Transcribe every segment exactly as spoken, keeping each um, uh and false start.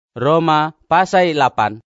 Roma pasal lapan.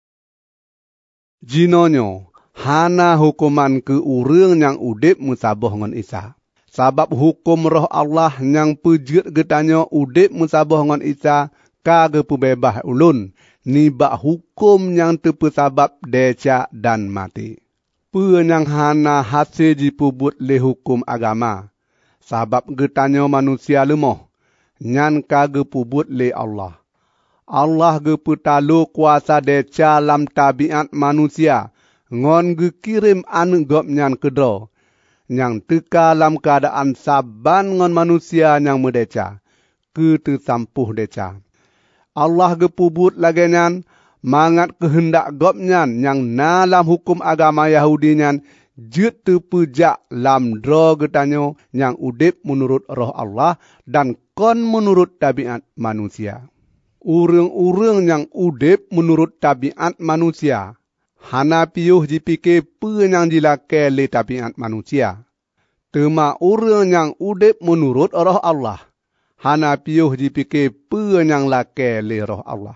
Jinonyo hana hukuman ke urang yang udip musaboh ngon Isa. Sabab hukum roh Allah yang pejut getanyo udip musaboh ngon Isa kage pebebah ulun nibak hukum yang terpesabab deca dan mati. Penyang hana hasil dipubut le hukum agama. Sabab getanyo manusia lemoh nyan kage pubut le Allah. Allah ge petalu kuasa deca lam tabiat manusia ngon ge kirim anu gop nyan kedro yang teka lam keadaan saban ngon manusia yang medeca ke tersampuh deca. Allah ge pubut lagi nyan mangat kehendak gop nyan yang nalam hukum agama Yahudi nyan jut terpejak lam dro getanyo yang udip menurut roh Allah dan kon menurut tabiat manusia. Urang-urang yang udip menurut tabiat manusia, hana piuh dipikir pe yang dilake le tabiat manusia. Tema urang yang udip menurut roh Allah, hana piuh dipikir pe yang lake le roh Allah.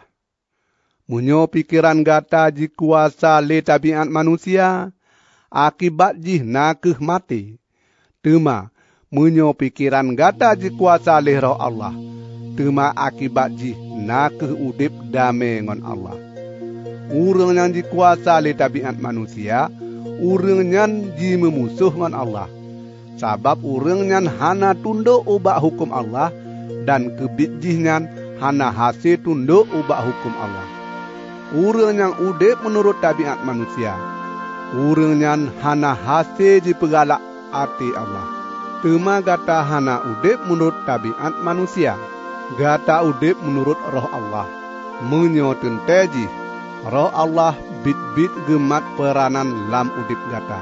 Munyo pikiran gata dikuasa le tabiat manusia, akibat jih nakeh mati. Tema munyo pikiran gata dikuasa le roh Allah, tema akibat jih nakeh udip damai ngon Allah. Urang yang dikuasa le tabiat manusia, urang nyan ji memusuh ngon Allah. Sabab urang nyan hana tunduk ubak hukum Allah dan kebit jih nyan hana hasil tunduk ubak hukum Allah. Urang yang udip menurut tabiat manusia, urang nyan hana hasil ji pegalak ati Allah. Tema gata hana udip menurut tabiat manusia. Gata udip menurut roh Allah. Menyo tenteji roh Allah bit-bit gemat peranan lam udip gata.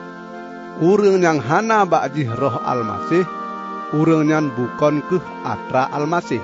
Urang yang hana bakjih roh Al-Masih, urang yang bukan ke atra Al-Masih.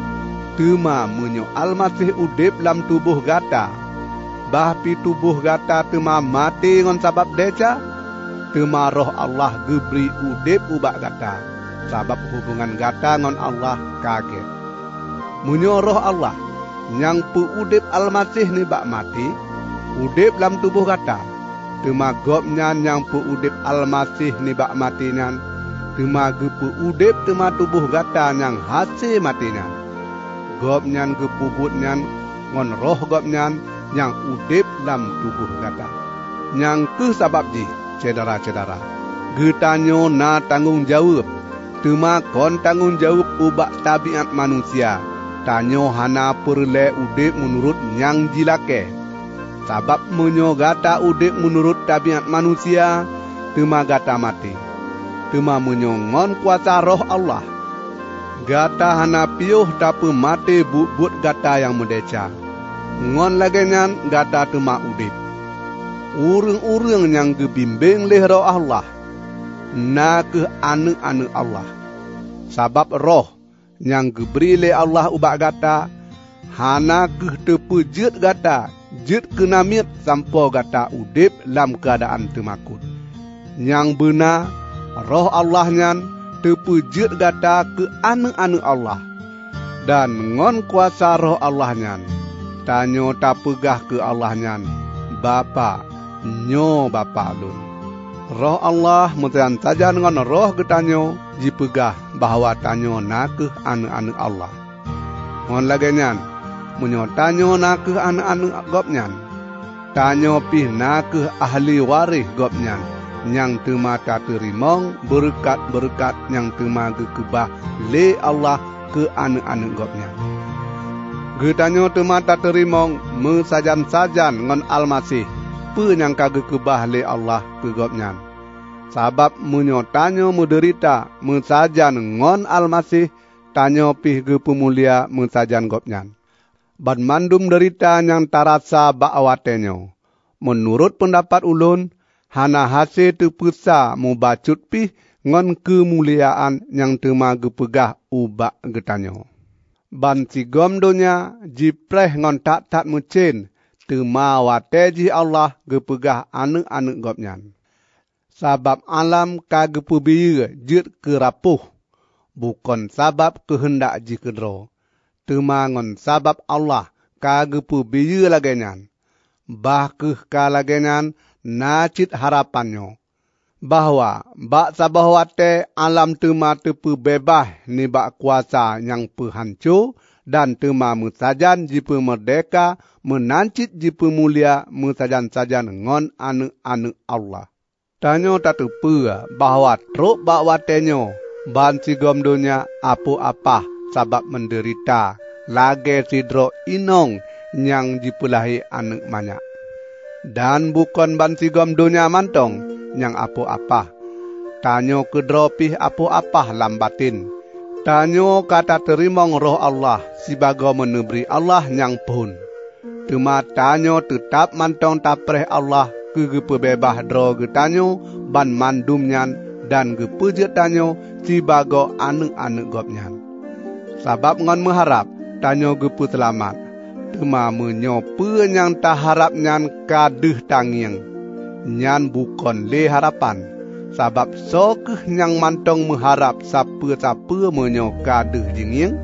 Tema menyo Al-Masih udip lam tubuh gata. Bahpi tubuh gata tema mati ngon sabab deca. Tema roh Allah geberi udip ubak gata. Sabab hubungan gata ngon Allah kaget. Munyo roh Allah yang peudip Al-Masih ni bak mati, udip dalam tubuh gata. Tema gop nyan yang peudip Al-Masih ni bak mati nyan, tema ge peudip tema tubuh gata yang hasil mati nyan. Gop nyan ge pubut nyan ngon roh gop nyan yang udip dalam tubuh gata. Yang ke sabab ji, cedera-cedera. Getanyo na tanggung jawab, tema kon tanggung jawab ubak tabiat manusia. Tanyo hana perle udip menurut yang jilake. Sabab menyo gata udip menurut tabiat manusia, tema gata mati. Tema menyo ngon kuasa roh Allah. Gata hana piuh tapi mati but-but gata yang medeca. Ngon lagi nyan gata tema udip. Urang-urang yang gebimbing leh roh Allah, na ke anu-anu Allah. Sabab roh yang geberi le Allah ubak gata, hana ke terpejut gata, jut kenamit sampo gata udip dalam keadaan temakut. Yang benar, roh Allah nyan terpejut gata ke anu-anu Allah. Dan ngon kuasa roh Allah nyan, tanyo tak pegah ke Allah nyan, Bapa, nyo Bapa lun. Roh Allah mutian saja dengan roh getanyo dipegah bahawa tanyo nakeh anu-anu Allah. Ngon lagi nyan, menyo tanyo nakeh anu-anu gop nyan. Tanyo pih nakeh ahli waris gop nyan, yang tema tak terimong berkat-berkat yang tema gekebah le Allah ke anu-anu gop nyan. Getanyo tema tak terimong mesajan-sajan ngon Al-Masih, yang kagak kebah le Allah pegopnyan. Sabab menyo tanyo menderita mensajan ngon Al-Masih, tanyo pih ge pemulia mensajan gopnyan. Ban mandum derita yang tarasa bak awatenyo. Menurut pendapat ulun, hana hasil terpesa mubacut pih ngon kemuliaan yang tema gepegah ubak getanyo. Ban sigom donya jipreh ngon tak-tak mucin, tema wateji Allah gepegah anu-anu gopnyan. Sabab alam kagepubiya jut kerapuh, bukan sabab kehendak ji kedro. Tema ngon sabab Allah kagepu biyu lagenyan. Bahkeh ka lagenyan nacit harapannya. Bahwa bak sabah wate alam tema tepu bebas ni bak kuasa yang pehancur dan tema musajan jipu merdeka menancit jipu mulia musajan-sajan ngon anu-anu Allah. Tanyo tak tepu bahwa truk bak watenyo ban sigom dunia apa-apa sabab menderita lage sidro inong yang jipulahi anak banyak. Dan bukan ban sigom dunia mantong yang apa-apa. Tanyo kedropih apa-apa lambatin. Tanyo kata terimong roh Allah sebagai menebri Allah yang pun. Cuma tanyo tetap mantong tapreh Allah ke gepebebah dro getanyo ban mandumnyan dan gepejut tanyo sebagai anak-anak gopnyan. Sabab ngon mengharap tanyo gepu selamat. Cuma menyope yang tak harap nyan kadeh tangiang. Nyan bukan le harapan. Sabab sokeh yang mantong mengharap siapa-siapa menyo kadeh jingiang.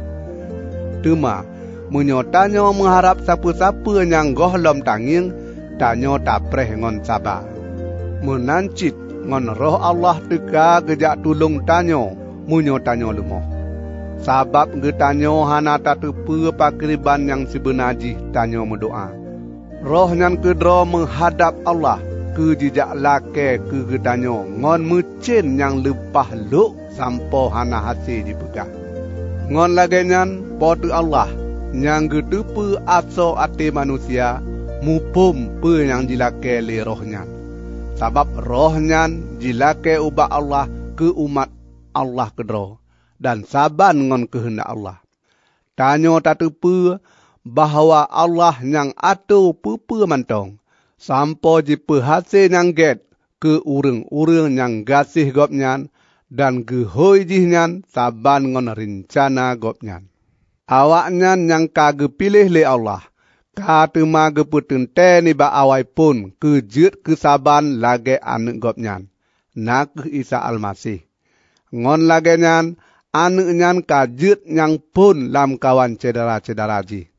Cuma menyotanyo mengharap siapa-siapa yang gohlom tangiang. Tanyo tak preh ngon sabar. Menancit ngon roh Allah teka gejak tulung tanyo. Munyo tanyo lemoh. Sabab getanyo hana tak tepu pakriban yang sebenaji tanyo mendoa. Roh yang kedro menghadap Allah ke jejak lake ke getanyo ngon mencin yang lepah luk sampo hana hasil dipegah. Ngon lagenyan potu Allah yang getepu aso ate manusia mupum pe yang jilake le rohnya. Sabab rohnya jilake ubah Allah ke umat Allah kedro. Dan saban ngon kehendak Allah. Tanyo tak tepu bahawa Allah yang atur pupu mantong. Sampo jipe hasil yang get ke urang-urang yang gasih gopnyan dan gehoi jihnyan saban ngon rencana gopnyan. Awaknyan yang kage pilih le Allah. Ka tema geputente ni ba awai pun kejut kesaban lage anak gopnyan. Nak Isa Al-Masih. Ngon lage nyan anak nyan kajut yang pun lam kawan cedera-cedera ji.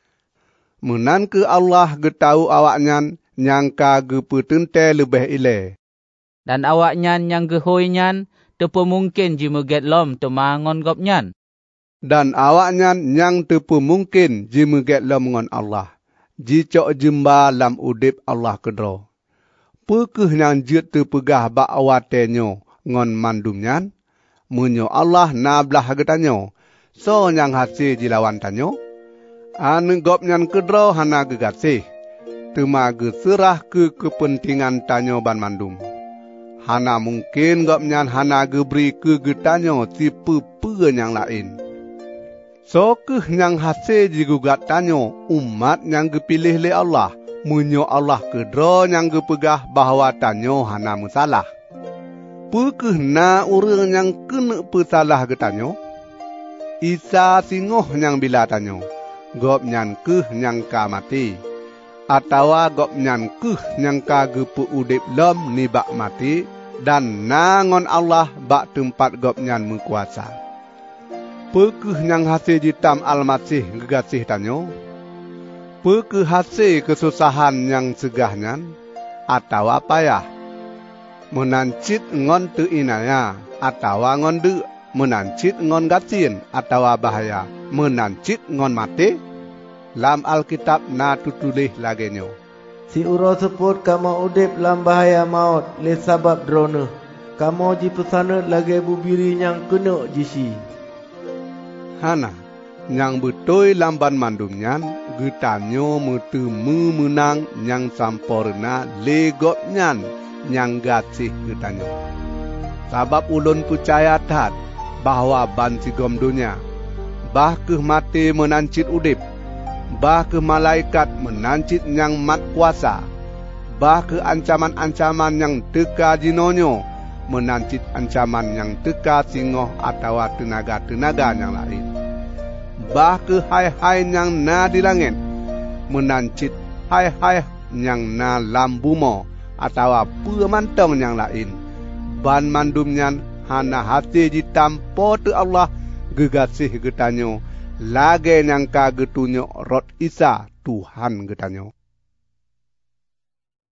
Menan ke Allah getau awak nyan yang kage petente lebih ile. Dan awak nyan yang gehoi nyan tepu mungkin ji meget lom temangon gop nyan. Dan awak nyan yang tepu mungkin ji meget lom ngon Allah. Ji cok jemba lam udip Allah kedro. Pekeh nyan jut tepegah bak awatenyo ngon mandum nyan. Munyo Allah nablah getanyo. So yang hasil jilawan tanyo. Anu gop nyan kedro hana gegasih. Tema geserah ke kepentingan tanyo ban mandum. Hana mungkin gop nyan hana geberi ke getanyo si pepe yang lain. So ke yang hasil jigugat tanyo umat yang gepilih le Allah. Munyo Allah kedro yang gepegah bahawa tanyo hana musalah. Pekeh na orang yang kena pesalah getanyo? Isa singoh yang bila tanyo. Gop nyan keh yang ka mati. Atawa gop nyan keh yang ka gepu udip lom ni bak mati. Dan nangon Allah bak tempat gop nyan mengkuasa. Pekeh yang hasil jitam Al-Masih gegasih tanyo? Pekeh hasil kesusahan yang segah nyan? Atawa payah? Menancit ngon tu inaya atawa ngon de, menancit ngon gatin atawa bahaya, menancit ngon mati. Lam Alkitab na tutulih lagenyo. Si uro seput kamu udip lam bahaya maut le sabab drone. Kamu ji pesana lagi bubiri yang kena jisi. Hana yang betul lamban mandumnyan getanyo metemu menang yang sampurna legopnyan. Yang gasih getanyo. Sabab ulun percaya tat bahawa ban sigom dunia. Bah ke mati menancit udip. Bah ke malaikat menancit yang mat kuasa. Bah ke ancaman-ancaman yang teka jinonyo. Menancit ancaman yang teka singoh atau tenaga-tenaga yang lain. Bah ke hai-hai yang na di langit. Menancit hai-hai yang na lambumo. Atau pemantong yang lain. Ban mandumnyan hana hati jitampo tu Allah gegasih getanyo lage yang ka getunyok rot Isa Tuhan getanyo.